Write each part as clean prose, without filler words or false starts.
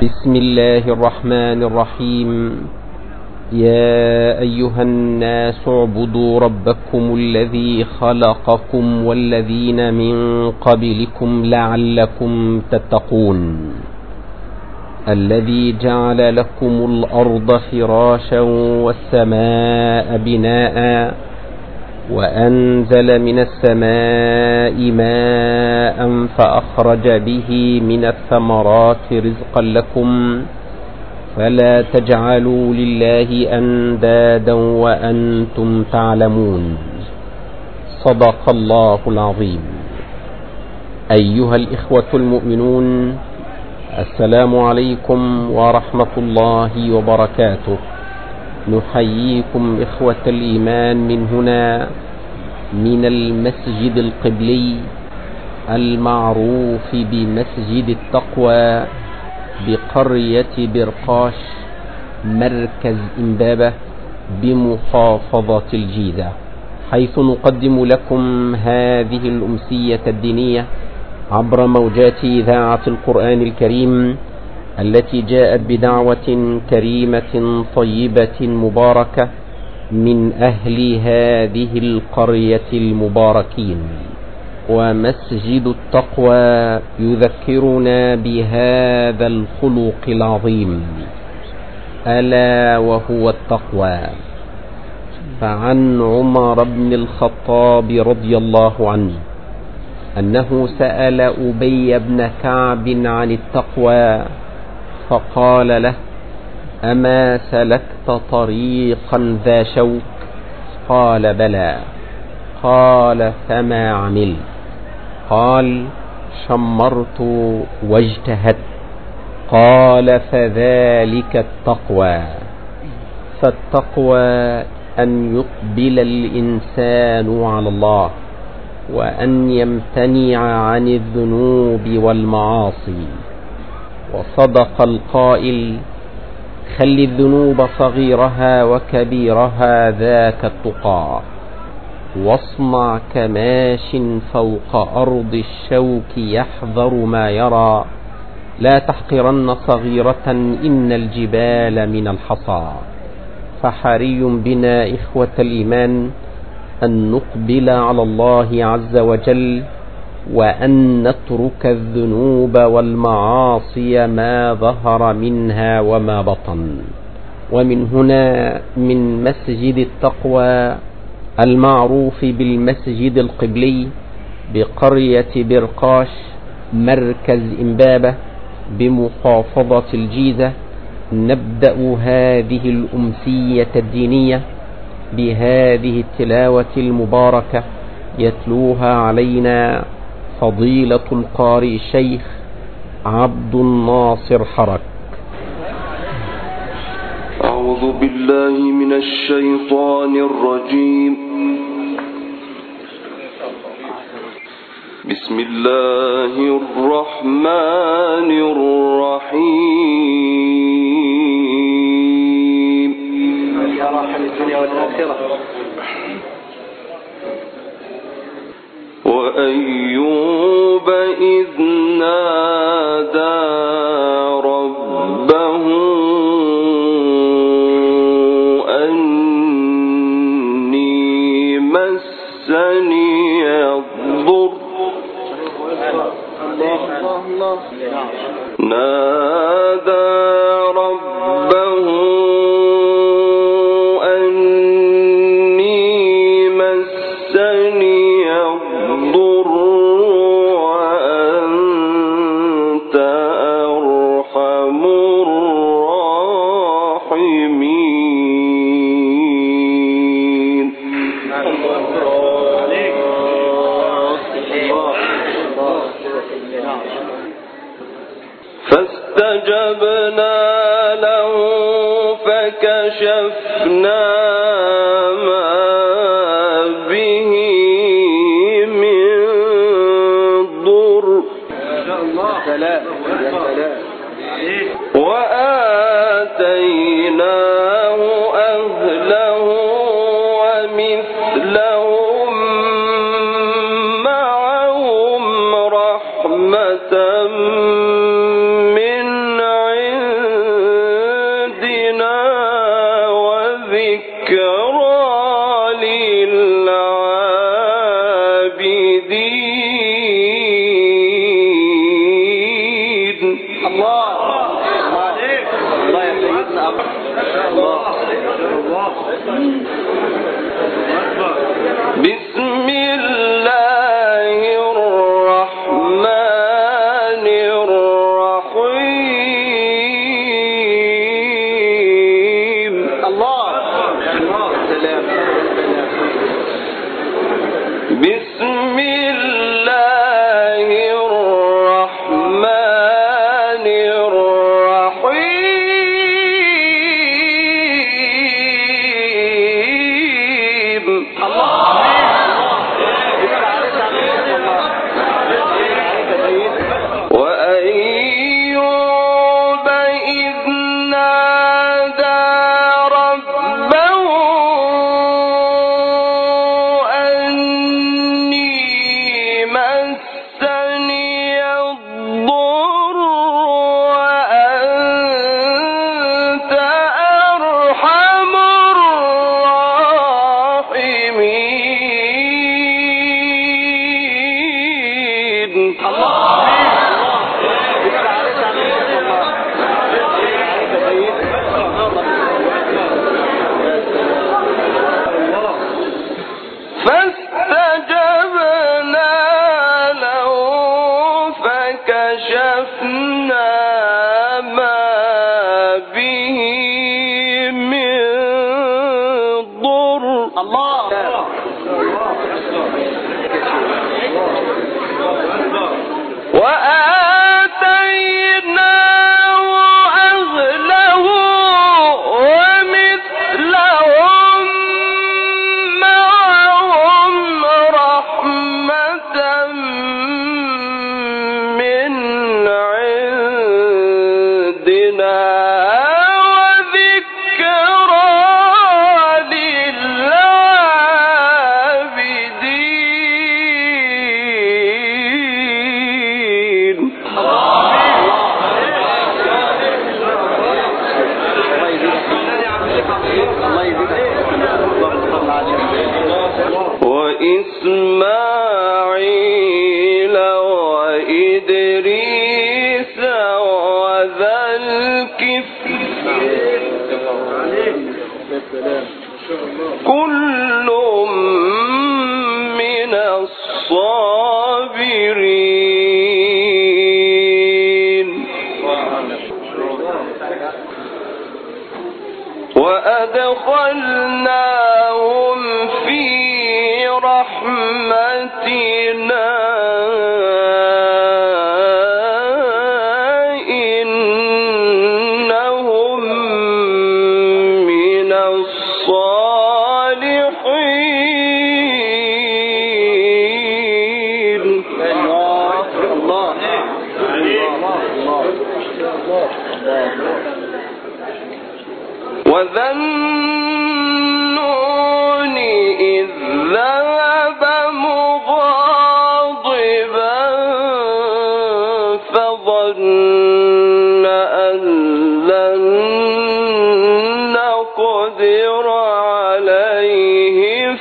بسم الله الرحمن الرحيم. يا أيها الناس اعبدوا ربكم الذي خلقكم والذين من قبلكم لعلكم تتقون، الذي جعل لكم الأرض فراشا والسماء بناء وأنزل من السماء ماء فأخرج به من الثمرات رزقا لكم، فلا تجعلوا لله أندادا وأنتم تعلمون. صدق الله العظيم. أيها الإخوة المؤمنون، السلام عليكم ورحمة الله وبركاته. نحييكم إخوة الإيمان من هنا، من المسجد القبلي المعروف بمسجد التقوى بقرية برقاش مركز إمبابة بمحافظة الجيزة، حيث نقدم لكم هذه الأمسية الدينية عبر موجات إذاعة القرآن الكريم، التي جاءت بدعوة كريمة طيبة مباركة من أهل هذه القرية المباركين. ومسجد التقوى يذكرنا بهذا الخلق العظيم، ألا وهو التقوى. فعن عمر بن الخطاب رضي الله عنه أنه سأل أبي بن كعب عن التقوى، فقال له: أما سلكت طريقا ذا شوك؟ قال: بلى. قال: فما عملت؟ قال: شمرت واجتهدت. قال: فذلك التقوى. فالتقوى أن يقبل الإنسان على الله، وأن يمتنع عن الذنوب والمعاصي. وصدق القائل: خل الذنوب صغيرها وكبيرها ذاك التقى، واصنع كماش فوق أرض الشوك يحذر ما يرى، لا تحقرن صغيرة إن الجبال من الحصى. فحري بنا إخوة الإيمان أن نقبل على الله عز وجل، وأن نترك الذنوب والمعاصي ما ظهر منها وما بطن. ومن هنا، من مسجد التقوى المعروف بالمسجد القبلي بقرية برقاش مركز إمبابة بمحافظة الجيزة، نبدأ هذه الأمسية الدينية بهذه التلاوة المباركة يتلوها علينا فضيلة القارئ الشيخ عبد الناصر حرك. أعوذ بالله من الشيطان الرجيم. بسم الله الرحمن الرحيم. يا راحم الدنيا والآخرة. وأيوب إذ نادى ربه أني مسني الضر، نادى ربه أني مسني الضر وأنت أرحم الراحمين. فاستجبنا له فكشفنا ما به من ضر، وآتيناه أهله ومثلهم معهم رحمة من عندنا الله يا سيدنا الله. بسم الله الرحمن الرحيم. الله سلام. بسم الله الرحمن الرحيم. وأيوب إذ نادى ربه أني مسني الضر وأنت أرحم الراحمين. فاستجبنا له فكشفنا ما به من ضر. وآتيناه أهله ومثلهم معهم رحمة من عندنا وذكرى للعابدين. وإسماعيل وإدريس وذا الكفل كل من الصابرين. وأدخلناهم في رحمتنا إنهم من الصالحين. وذا النون إذ ذهب مغاضبا فظن أن لن نقدر عليه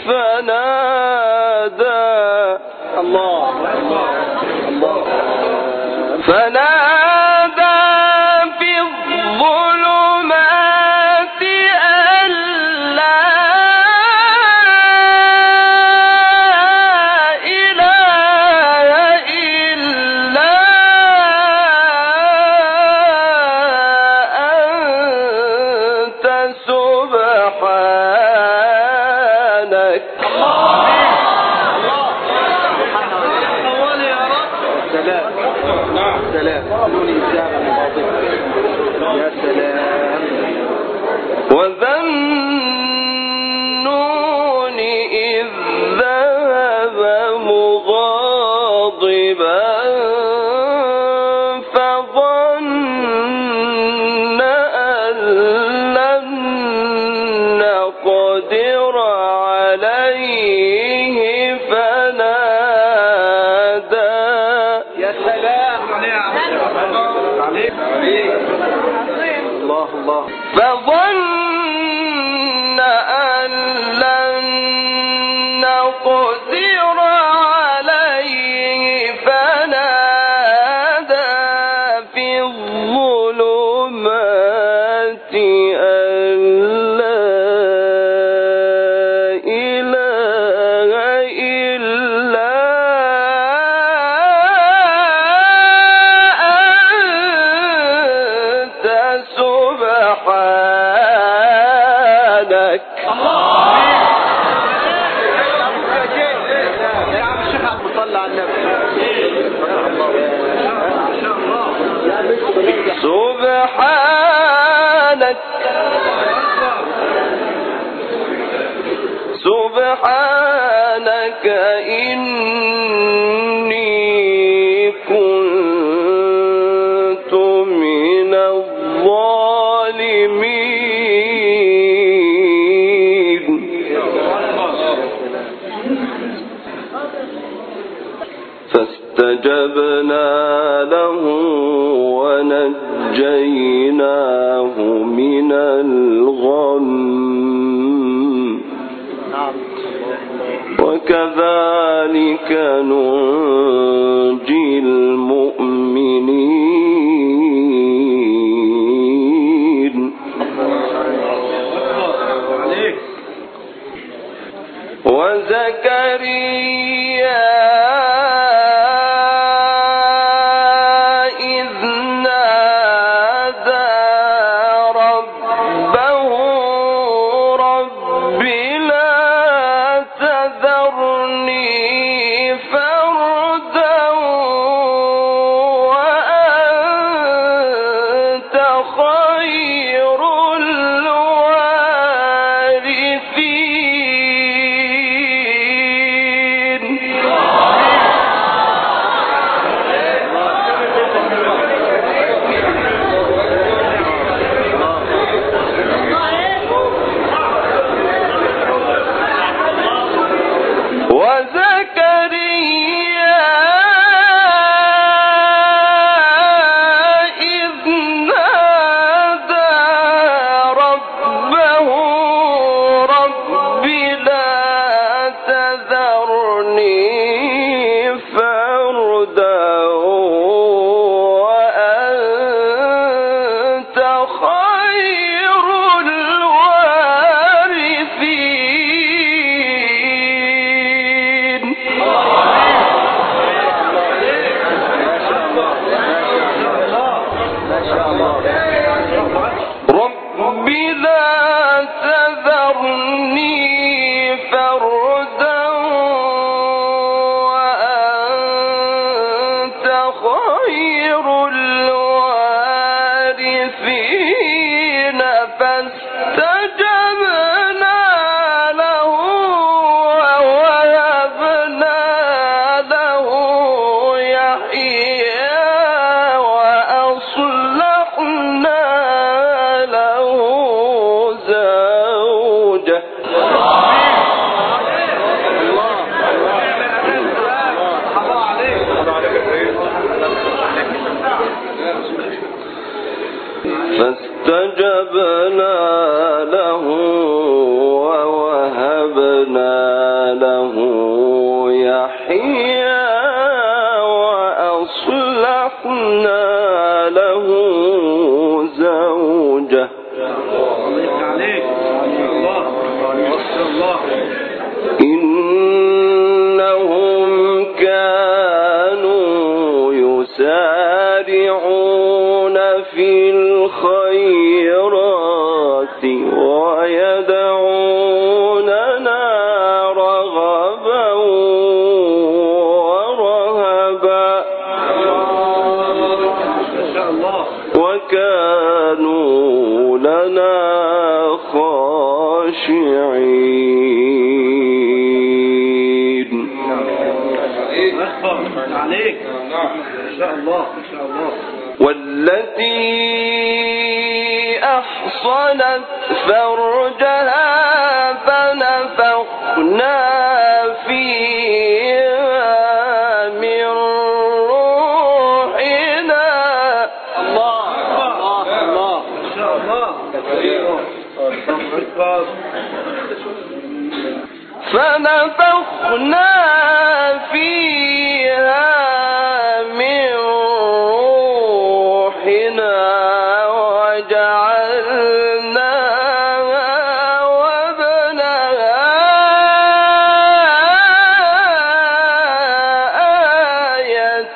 فنادى في الظلمات أن لا إله إلا أنت سبحانك. سلام. يا سلام. وذا النون إذ ذهب مغاضبا فظن أن لن نقدر عليه فنادى. يا سلام. الله. فظن أن لن نقدر عليه فنادى في الظلمات يا عم الشيخ عبد المصلى على النبي. سبحانك إني كنت من الظالمين. فاستجبنا له ونجيناه من الغم وكذلك ننجي المؤمنين. وزكريا إذ نادى ربه رب لا تذرني فردا وأنت خير الوارثين. وزكريا إذ نادى ربه رب لا تذرني فردا وأنت خير الوارثين. رب لا تذرني فردا وأنت خير الوارثين. فاستجبنا له ووهبنا له يحيى وأصلحنا له زوجه. فاستجبنا له ووهبنا له يحيى وأصلحنا له زوجه. إنهم كانوا يسارعون في الخيرات ويدعوننا رغبا ورهبا وكانوا لنا خاشعين. عليك ان شاء الله ان شاء الله. والتي أحصنت فرجها فنفخنا فيها من روحنا. الله الله الله ان شاء الله. فنفخنا فيها من روحنا وجعلناها وابنها آية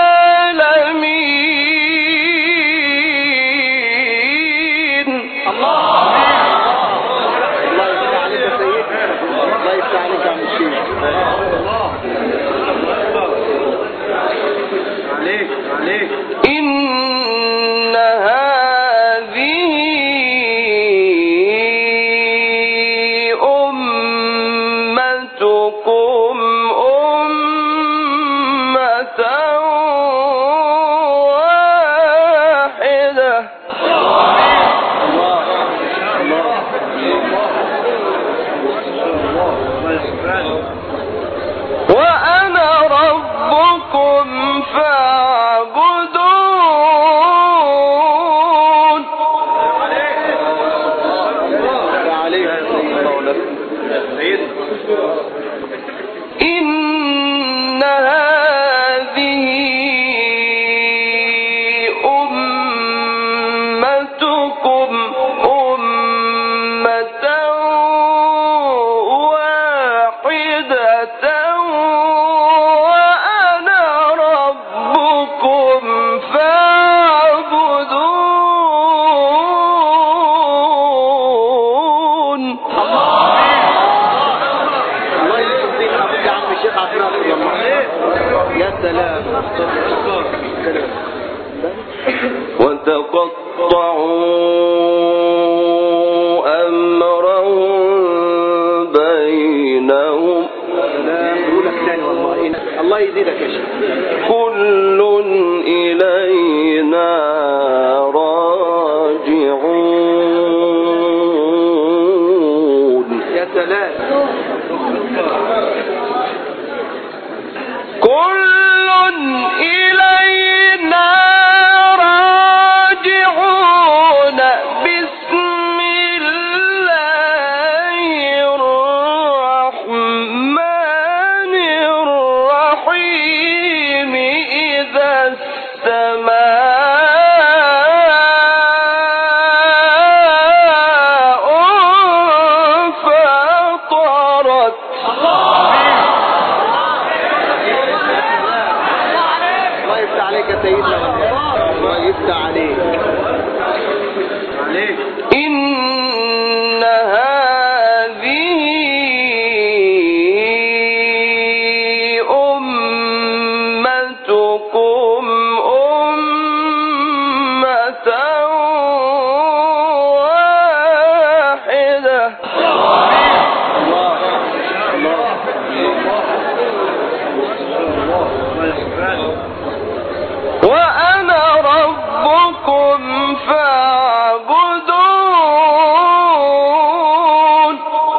للعالمين. الله سلام. وتقطعوا أمرهم بينهم. الله يزيدك يا شيخ. كل إلينا راجعون. يا سلام. كل إلينا راجعون. بسم الله الرحمن الرحيم. إذا السماء انفطرت. الله يفتح عليك يا سيدنا. الله يفتح عليك. إن هذه أمتكم أمة واحدة وأنا ربكم فاعبدون.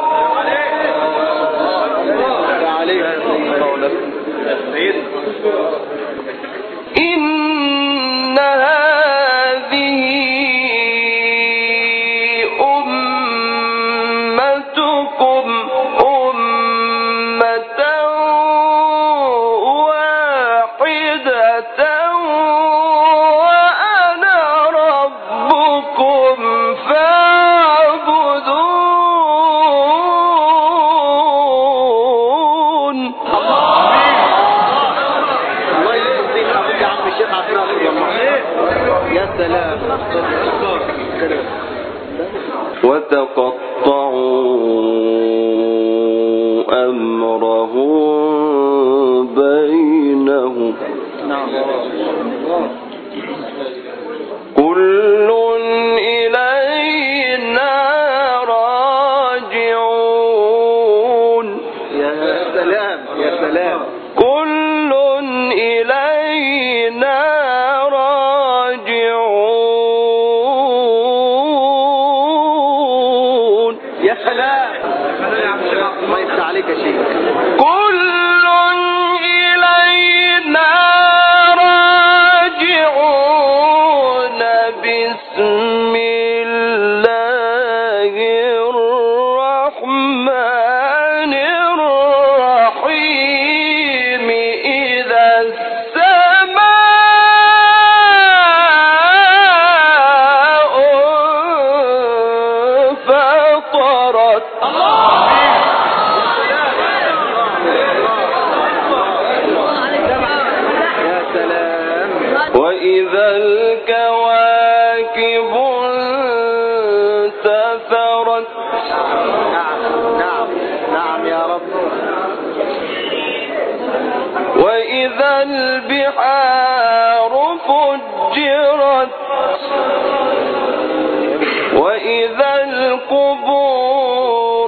إن هذه أمتكم أمة واحدة وأنا ربكم فاعبدون. الله يجزيك أبوك يا عم الشيخ عبد الرحمن. يا سلام. وتقطعوا أمرهم بينهم. كل إلينا راجعون. يا سلام. يا سلام. كل إلينا راجعون. يا سلام. الله يفتح عليك يا شيخ. كل إلينا راجعون. بسم الله الرحمن الرحيم. إذا السماء انفطرت. يا سلام. وإذا الكواكب انتثرت. نعم نعم نعم يا رب. وإذا البحار فجرت. وإذا القبور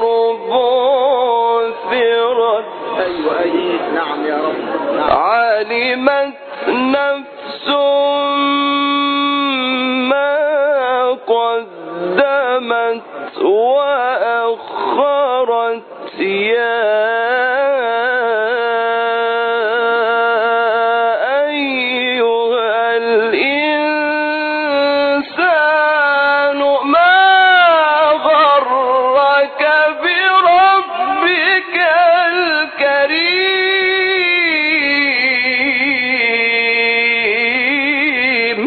بعثرت. أيوة أيوة. نعم يا رب. نعم. علمت نفس ما قدمت وأخرت. يا أيها الإنسان ما غرك بربك الكريم.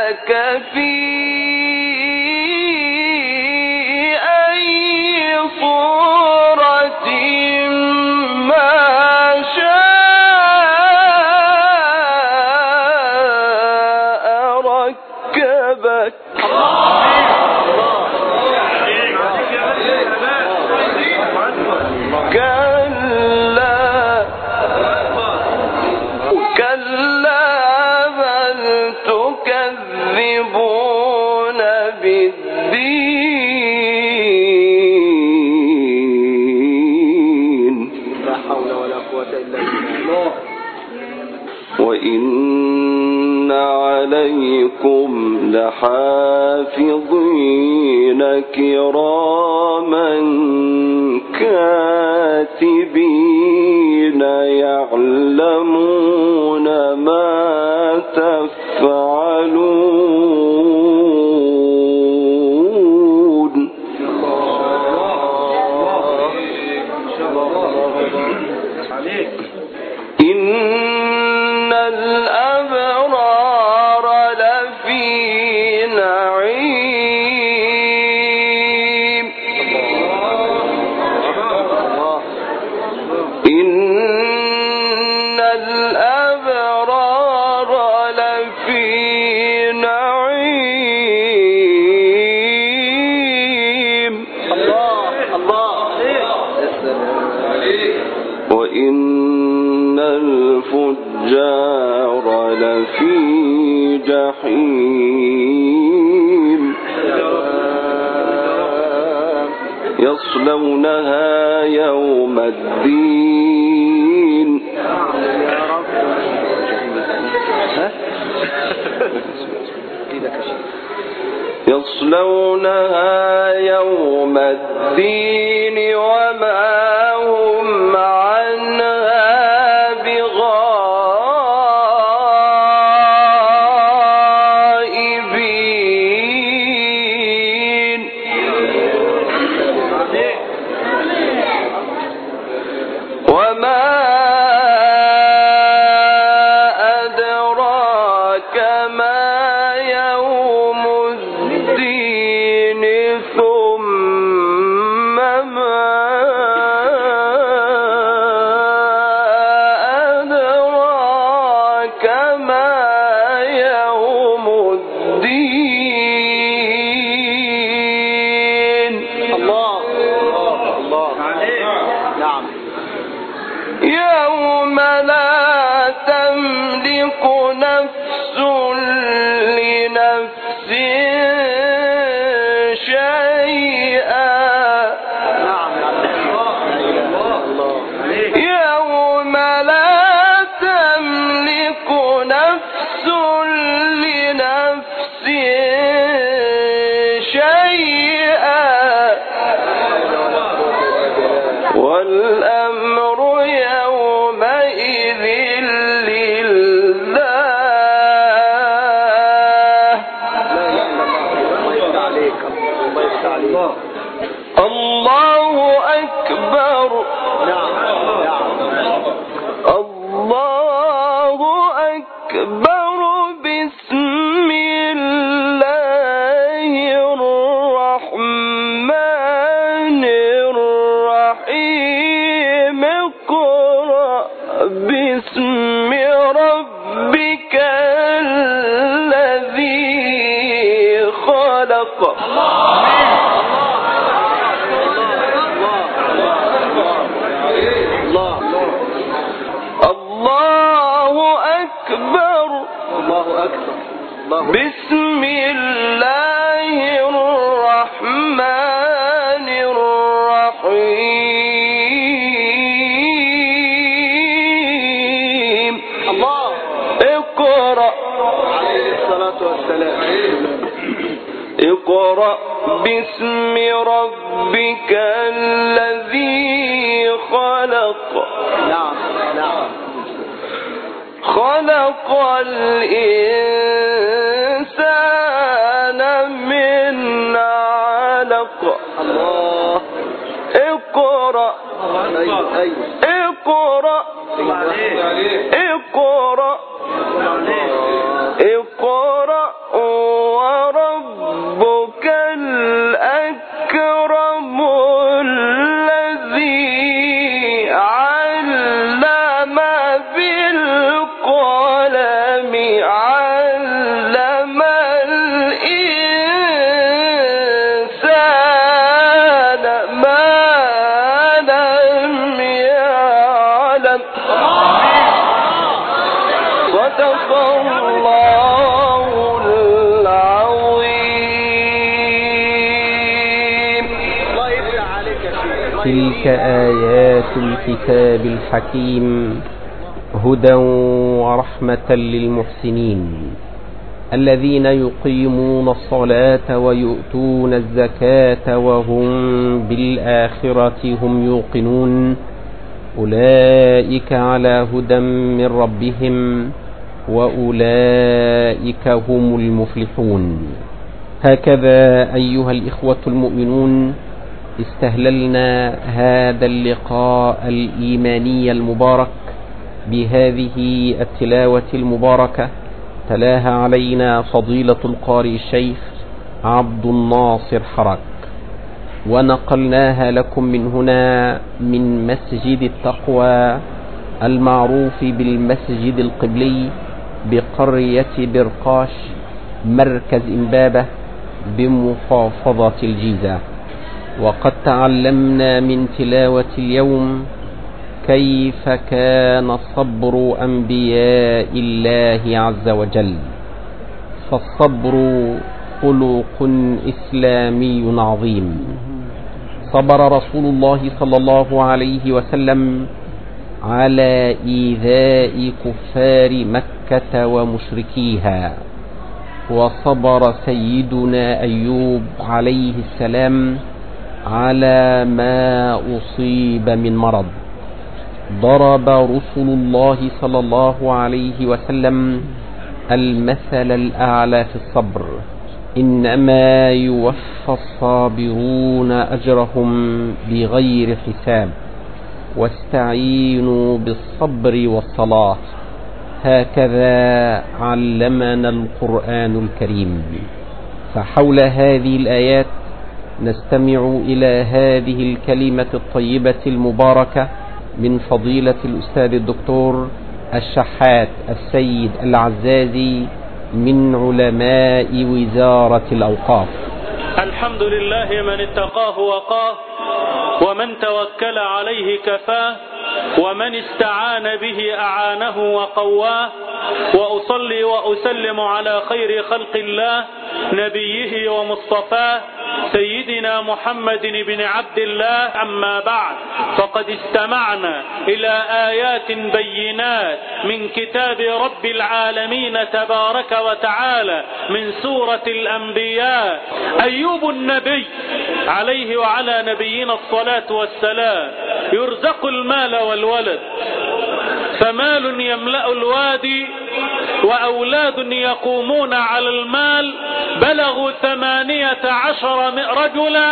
لك في أي صورة ما شاء ركبك. كلا بل تكذبون بالدين لا حول ولا قوة إلا بالله. وإن عليكم لحافظين كراما كاتبين يعلمون ما تفعلون. إن الأبرار لفي نعيم. إن الأبرار لفي نعيم. وإن الفجار لفي جحيم يصلونها يوم الدين. يصلونها يوم الدين وما هم عنها بغائبين. وما أدراك ما يوم الدين ثم ما أدراك ما يوم الدين. الله الله. نعم. يوم لا تملك نفس لنفس شيئا. يوم لا تملك نفس لنفس شيئا والأمر يومئذ لله. الله أكبر. الله أكبر. بسم الله الرحمن الرحيم. اقرأ باسم ربك الذي خلق. الله أكبر. بسم الله الرحمن الرحيم. الله. اقرأ. عليه الصلاة والسلام. اقرأ باسم ربك الذي خلق. نعم نعم. خلق الإنسان من علق. الله. اقرأ. اقرأ. اقرأ. اقرأ تلك آيات الكتاب الحكيم هدى ورحمة للمحسنين الذين يقيمون الصلاة ويؤتون الزكاة وهم بالآخرة هم يوقنون أولئك على هدى من ربهم وأولئك هم المفلحون. هكذا أيها الإخوة المؤمنون استهللنا هذا اللقاء الإيماني المبارك بهذه التلاوة المباركة تلاها علينا فضيلة القارئ الشيخ عبد الناصر حرك، ونقلناها لكم من هنا من مسجد التقوى المعروف بالمسجد القبلي بقرية برقاش مركز إمبابة بمحافظة الجيزة. وقد تعلمنا من تلاوة اليوم كيف كان صبر أنبياء الله عز وجل، فالصبر خلق إسلامي عظيم. صبر رسول الله صلى الله عليه وسلم على إيذاء كفار مكة ومشركيها، وصبر سيدنا أيوب عليه السلام على ما أصيب من مرض. ضرب رسول الله صلى الله عليه وسلم المثل الأعلى في الصبر: إنما يوفى الصابرون أجرهم بغير حساب واستعينوا بالصبر والصلاة. هكذا علمنا القرآن الكريم. فحول هذه الآيات نستمع إلى هذه الكلمة الطيبة المباركة من فضيلة الأستاذ الدكتور الشحات السيد العزازي من علماء وزارة الأوقاف. الحمد لله من اتقاه وقاه، ومن توكل عليه كفاه، ومن استعان به أعانه وقواه. وأصلي وأسلم على خير خلق الله نبيه ومصطفاه سيدنا محمد بن عبد الله. أما بعد، فقد استمعنا إلى آيات بينات من كتاب رب العالمين تبارك وتعالى من سورة الأنبياء. أيوب النبي عليه وعلى نبينا الصلاة والسلام يرزق المال والولد، فمال يملأ الوادي وأولاد يقومون على المال بلغوا 18 رجلا،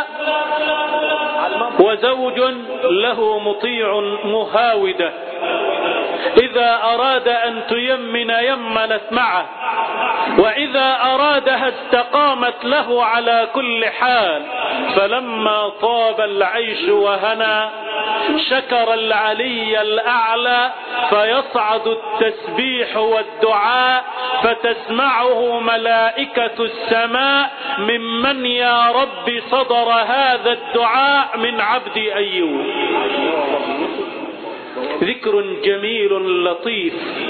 وزوج له مطيع مهاودة إذا أراد أن تيمن يمنت معه، وإذا أرادها استقامت له على كل حال. فلما طاب العيش وهنا شكر العلي الأعلى، فيصعد التسبيح والدعاء فتسمعه ملائكة السماء ممن يا رب صدر هذا الدعاء من عبد أيوب. ذكر جميل لطيف.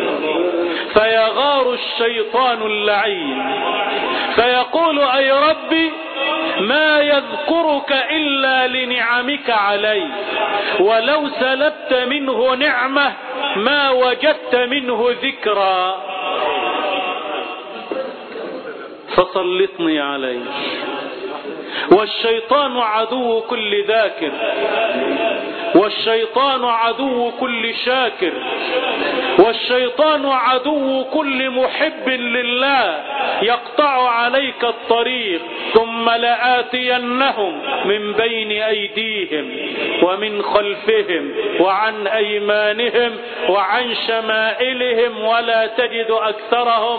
فيغار الشيطان اللعين فيقول: أي ربي ما يذكرك إلا لنعمك علي، ولو سلبت منه نعمة ما وجدت منه ذكرا، فسلطني عليه. والشيطان عدو كل ذاكر، والشيطان عدو كل شاكر، والشيطان عدو كل محب لله. يقطع عليك الطريق ثم لآتينهم من بين أيديهم ومن خلفهم وعن أيمانهم وعن شمائلهم ولا تجد أكثرهم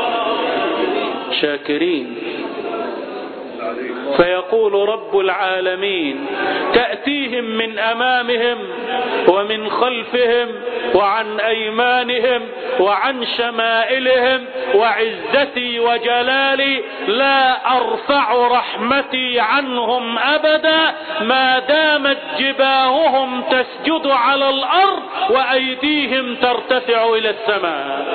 شاكرين. فيقول رب العالمين: تأتيهم من أمامهم ومن خلفهم وعن أيمانهم وعن شمائلهم، وعزتي وجلالي لا أرفع رحمتي عنهم أبدا ما دامت جباههم تسجد على الأرض وأيديهم ترتفع إلى السماء.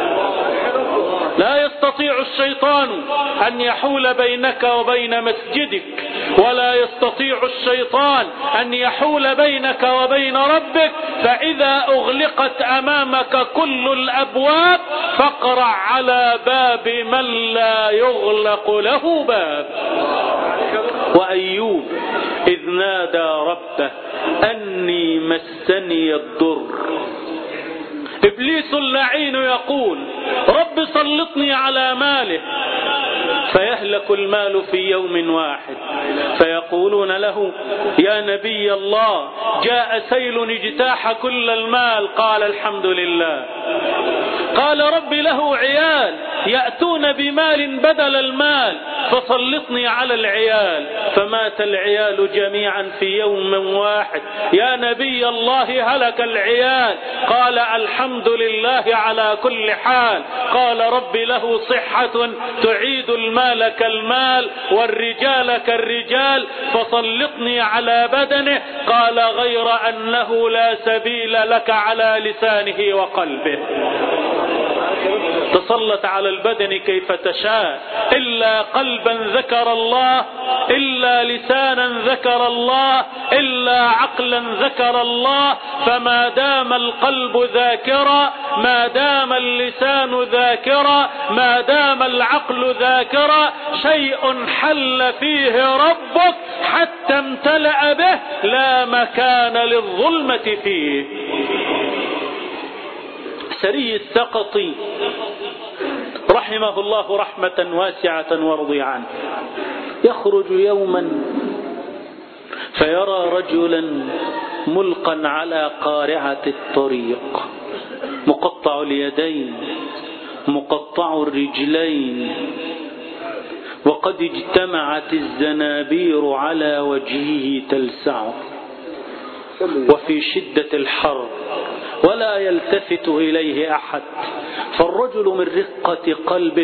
لا يستطيع الشيطان أن يحول بينك وبين مسجدك ولا يستطيع الشيطان أن يحول بينك وبين ربك. فإذا أغلقت أمامك كل الأبواب فاقرع على باب من لا يغلق له باب. وأيوب إذ نادى ربه أني مسني الضر. إبليس اللعين يقول رب سلطني على ماله، فيهلك المال في يوم واحد. فيقولون له يا نبي الله جاء سيل اجتاح كل المال. قال الحمد لله. قال رب له عيال يأتون بمال بدل المال فسلطني على العيال. فمات العيال جميعا في يوم واحد. يا نبي الله هلك العيال. قال الحمد لله على كل حال. قال رب له صحة تعيد المال كالمال والرجال كالرجال فسلطني على بدنه. قال غير أنه لا سبيل لك على لسانه وقلبه. تسلط على البدن كيف تشاء، إلا قلبا ذكر الله، إلا لسانا ذكر الله، إلا عقلا ذكر الله. فما دام القلب ذاكرا، ما دام اللسان ذاكرا، ما دام العقل ذاكرا، شيء حل فيه ربك حتى امتلأ به لا مكان للظلمة فيه. سري السقطي رحمه الله رحمة واسعة ورضي عنه يخرج يوما فيرى رجلا ملقا على قارعة الطريق، مقطع اليدين مقطع الرجلين، وقد اجتمعت الزنابير على وجهه تلسعه، وفي شدة الحر ولا يلتفت إليه أحد. فالرجل من رقة قلبه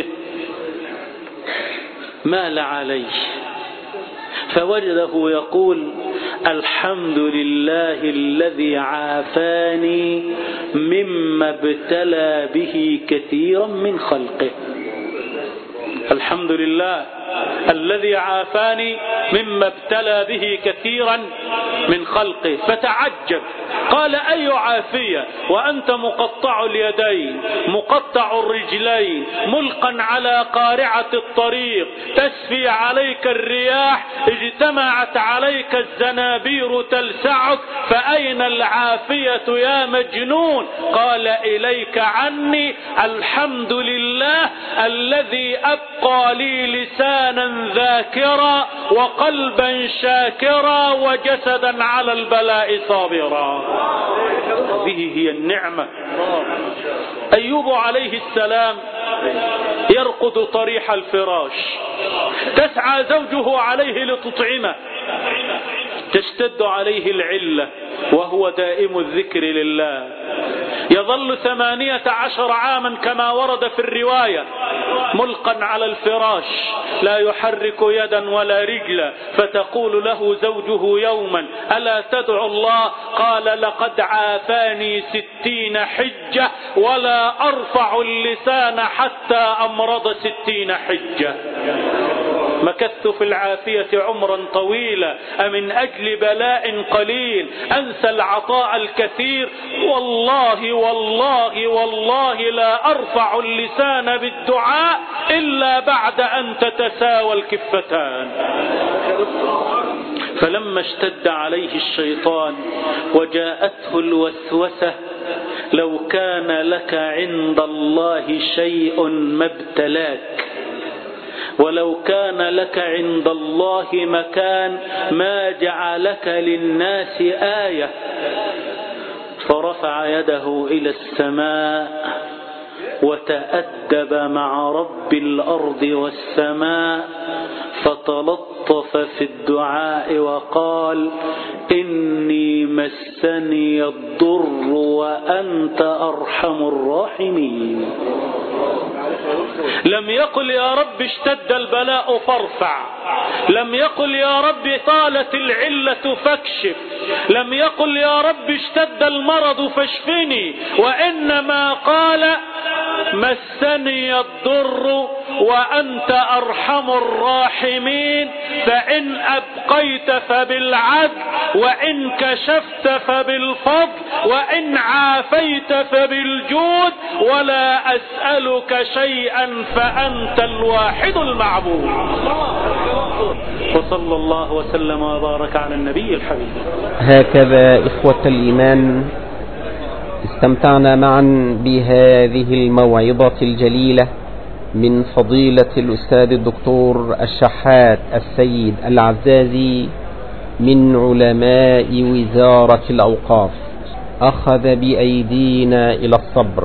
مال عليه فوجده يقول الحمد لله الذي عافاني مما ابتلى به كثيرا من خلقه. الحمد لله الذي عافاني مما ابتلى به كثيرا من خلقه. فتعجب قال أي عافية وأنت مقطع اليدين مقطع الرجلين ملقا على قارعة الطريق، تسفي عليك الرياح، اجتمعت عليك الزنابير تلسعك، فأين العافية يا مجنون؟ قال إليك عني الحمد لله الذي أبقى لي لسانا ذاكرا وقلبا شاكرا وجسدا على البلاء صابرا. هذه هي النعمة. أيوب عليه السلام يرقد طريح الفراش، تسعى زوجه عليه لتطعمه، تشتد عليه العلة وهو دائم الذكر لله. يظل 18 عاما كما ورد في الرواية ملقا على الفراش لا يحرك يدا ولا رجلا. فتقول له زوجه يوما ألا تدعو الله؟ قال لقد عافاني 60 حجة ولا أرفع اللسان حتى أمرض 60 حجة. مكثت في العافية عمرا طويلا أمن أجل بلاء قليل أنسى العطاء الكثير؟ والله والله والله لا أرفع اللسان بالدعاء إلا بعد أن تتساوى الكفتان. فلما اشتد عليه الشيطان وجاءته الوسوسة لو كان لك عند الله شيء ما ابتلاك، ولو كان لك عند الله مكان ما جعلك للناس آية. فرفع يده إلى السماء وتأدب مع رب الأرض والسماء فتلطف في الدعاء وقال إني مسني الضر وأنت أرحم الراحمين. لم يقل يا رب اشتد البلاء فارفع، لم يقل يا رب طالت العلة فاكشف، لم يقل يا رب اشتد المرض فاشفني، وإنما قال مسني الضر وأنت أرحم الراحمين، فإن أبقيت فبالعدل، وإن كشفت فبالفضل، وإن عافيت فبالجود، ولا أسألك شيئا فأنت الواحد المعبود. وصلى الله وسلم وبارك على النبي الحبيب. هكذا إخوة الإيمان استمتعنا معا بهذه الموعظة الجليلة من فضيلة الأستاذ الدكتور الشحات السيد العزازي من علماء وزارة الأوقاف. أخذ بأيدينا إلى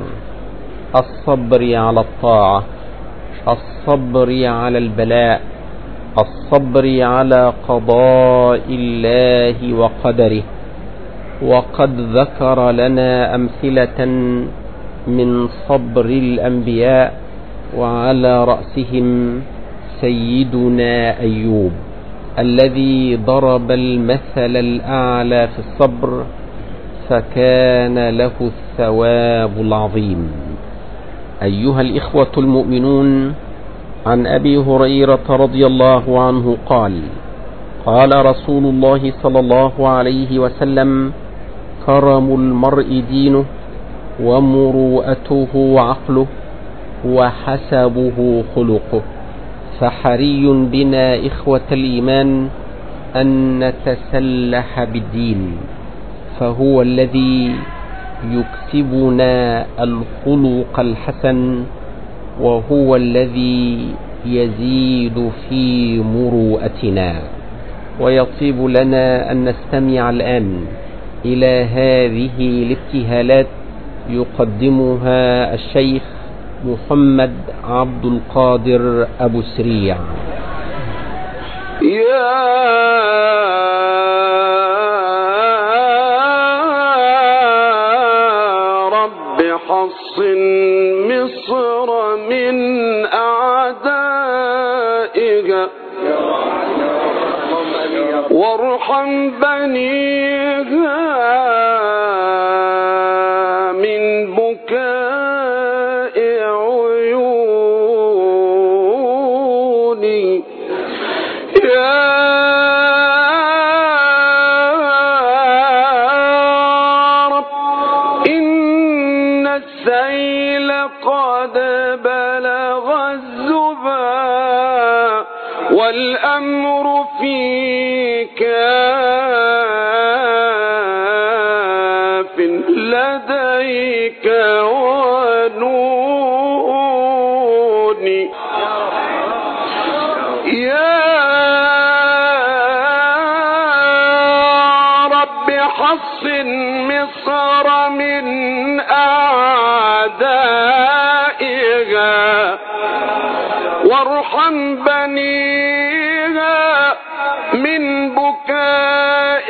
الصبر على الطاعة، الصبر على البلاء، الصبر على قضاء الله وقدره. وقد ذكر لنا أمثلة من صبر الأنبياء، وعلى رأسهم سيدنا أيوب الذي ضرب المثل الأعلى في الصبر، فكان له الثواب العظيم. أيها الإخوة المؤمنون، عن أبي هريرة رضي الله عنه قال: قال رسول الله صلى الله عليه وسلم: كرم المرء دينه، ومروءته عقله، وحسبه خلقه. فحري بنا إخوة الإيمان أن نتسلح بالدين، فهو الذي يكسبنا الخلق الحسن، وهو الذي يزيد في مروءتنا. ويطيب لنا أن نستمع الآن إلى هذه الابتهالات يقدمها الشيخ محمد عبد القادر أبو سريع. يا رب حصن مصر من أعدائها، وارحم بنيها من بكاء عيوني. يا رب إن السيل قد بلغ الزبا، والأمر في كاف لديك ونوني. يا رب حصن مصر من أعدائها، وارحم بنيها من بكاء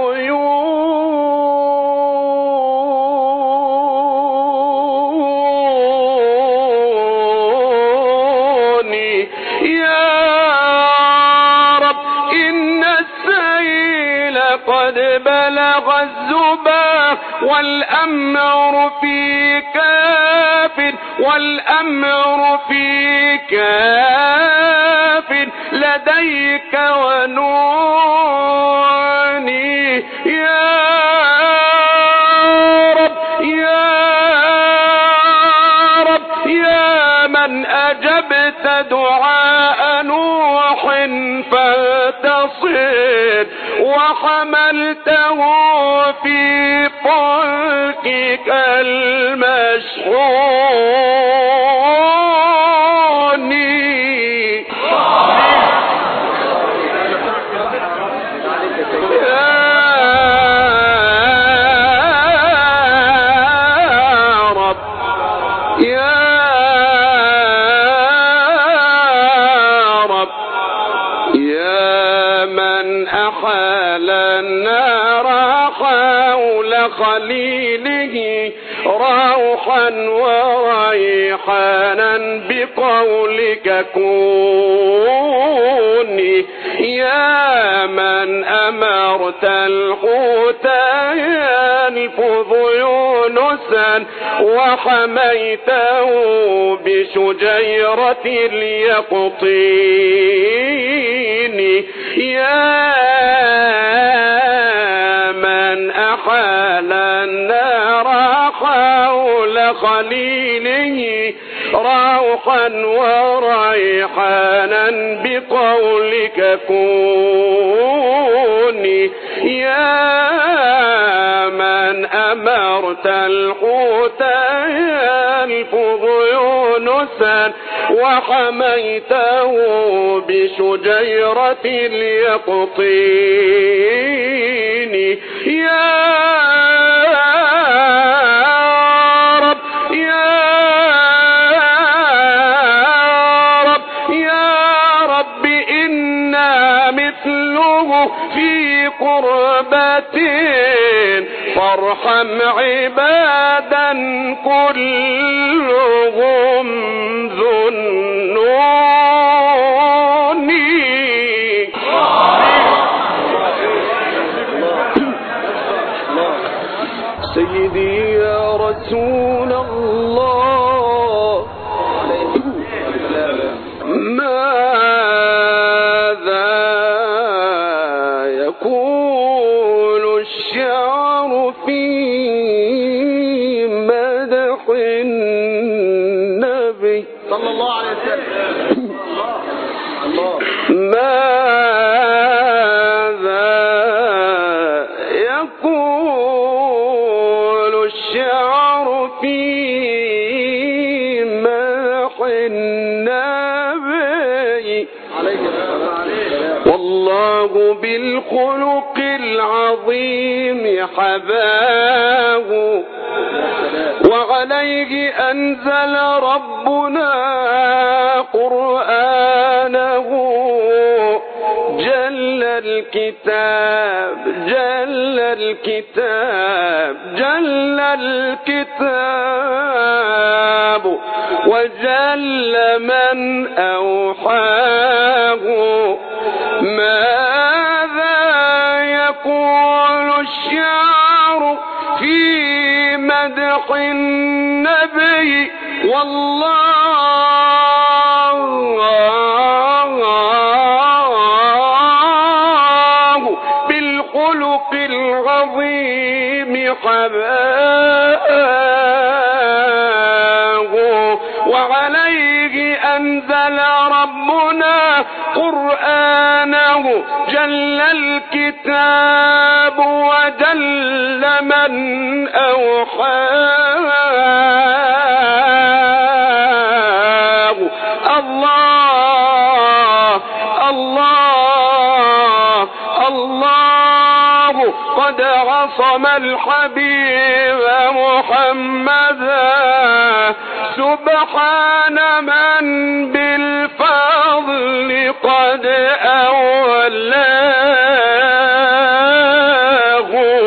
عيوني. يا رب إن السيل قد بلغ الزبا، والأمر في كاف، والأمر في كاف لديك ونوني. يا رب يا رب يا من أجبت دعاء نوح فانتصر، وحملته في فلكك المشحون. خليله روحا وريحانا بقولك كوني. يا من أمرت الحوت يلفظ يونسا وحميته بشجيرة اليقطين يا من أحال النار حول خليله روحا وريحانا بقولك كوني يا من أمرت الحوت يلفظ يونسا وحميته بشجيرة اليقطين يا رب يا رب يا رب إنا مثله في قربة فارحم عبادا كلهم ذنوني سيدي يا رسول الله ماذا يقول الشعر في مدح النبي صلى الله عليه وسلم ماذا يقول الشعر في مدح النبي والله بالخلق العظيم حباه وعليه أنزل ربنا قرآنه جل الكتاب جل الكتاب جل الكتاب وجل من أوحاه ماذا يقول الشعر في مدح النبي والله بالخلق العظيم حباه وعليه أنزل ربنا قرآنه جل الكتاب وجل من أوحاه الله الله الله قد عصم الحبيب محمدا سبحان من بالفضل قد أولاه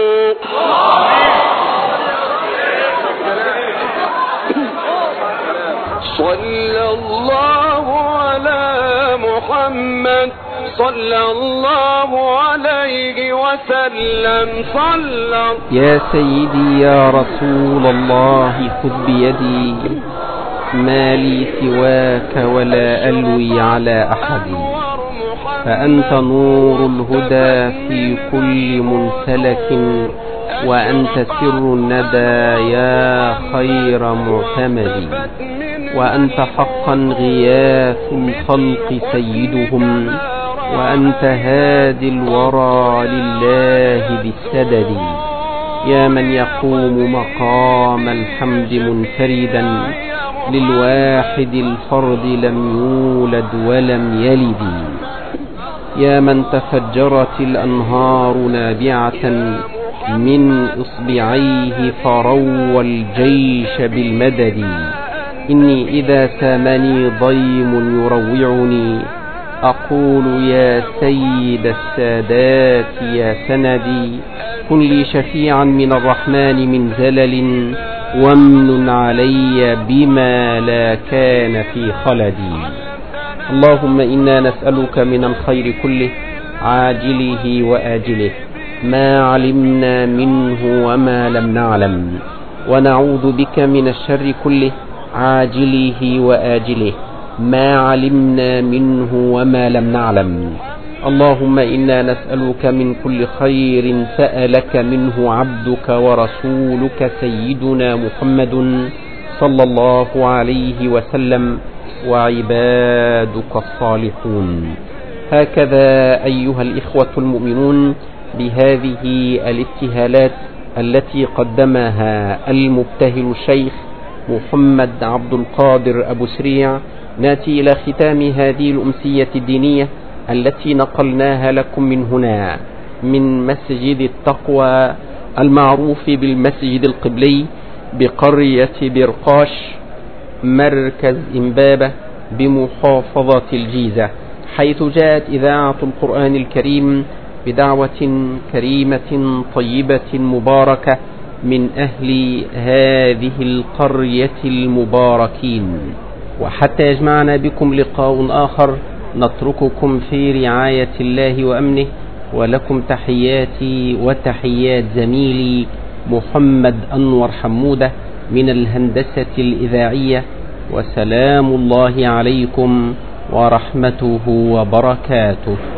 صلى الله على محمد صلى الله عليه وسلم صلى. يا سيدي يا رسول الله خذ بيدي ما لي سواك ولا ألوي على أحد فأنت نور الهدى في كل منسلك وأنت سر الندى يا خير معتمد وأنت حقا غياث الخلق سيدهم وأنت هادي الورى لله بالسدد يا من يقوم مقام الحمد منفردا للواحد الفرد لم يولد ولم يلد يا من تفجرت الأنهار نابعة من إصبعيه فروى الجيش بالمدد إني إذا سامني ضيم يروعني أقول يا سيد السادات يا سندي كن لي شفيعا من الرحمن من زلل وامن علي بما لا كان في خلدي اللهم إنا نسألك من الخير كله عاجله وآجله ما علمنا منه وما لم نعلم، ونعوذ بك من الشر كله عاجله وآجله ما علمنا منه وما لم نعلم. اللهم إنا نسألك من كل خير سألك منه عبدك ورسولك سيدنا محمد صلى الله عليه وسلم وعبادك الصالحون. هكذا أيها الإخوة المؤمنون بهذه الابتهالات التي قدمها المبتهل الشيخ محمد عبد القادر أبو سريع، ناتي إلى ختام هذه الأمسية الدينية التي نقلناها لكم من هنا من مسجد التقوى المعروف بالمسجد القبلي بقرية برقاش مركز إمبابة بمحافظة الجيزة، حيث جاءت إذاعة القرآن الكريم بدعوة كريمة طيبة مباركة من أهل هذه القرية المباركين. وحتى يجمعنا بكم لقاء آخر نترككم في رعاية الله وأمنه، ولكم تحياتي وتحيات زميلي محمد أنور حمودة من الهندسة الإذاعية، وسلام الله عليكم ورحمته وبركاته.